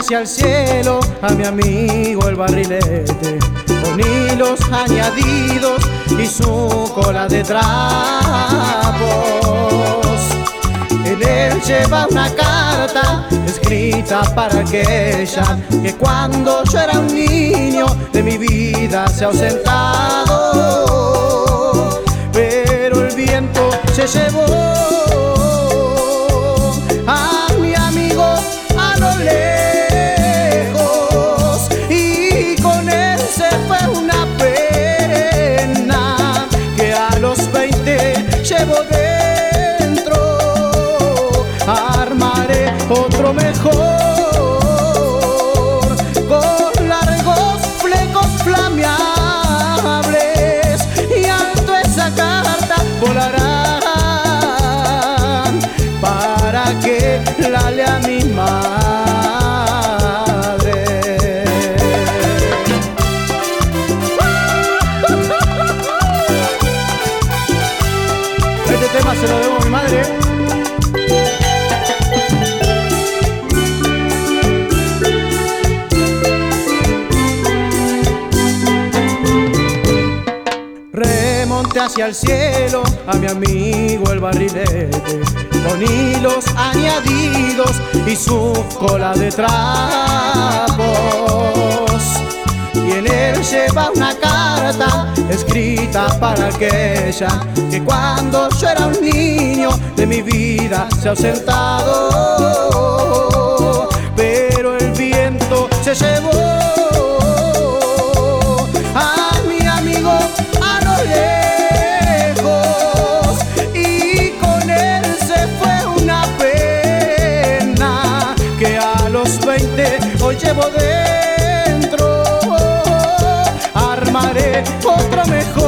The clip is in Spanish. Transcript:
hacia el cielo a mi amigo el barrilete, con hilos añadidos y su cola de trapos. En él lleva una carta escrita para aquella que cuando yo era un niño de mi vida se ha ausentado, pero el viento se llevó a mi amigo a lo lejos y con él se fue una pena que a los 20 llevo dentro. Armaré otro mejor con largos flecos flameables y alto esa carta volarán para que la lea mi madre. Este tema se lo debo a mi madre. Remonté hacia el cielo a mi amigo el barrilete, con hilos añadidos y su cola de trapos. Y en él lleva una carta escrita para aquella que cuando yo era un niño de mi vida se ha ausentado, pero el viento se llevó a mi amigo a lo lejos y con él se fue una pena que a los 20 hoy llevo dentro. Armaré otro mejor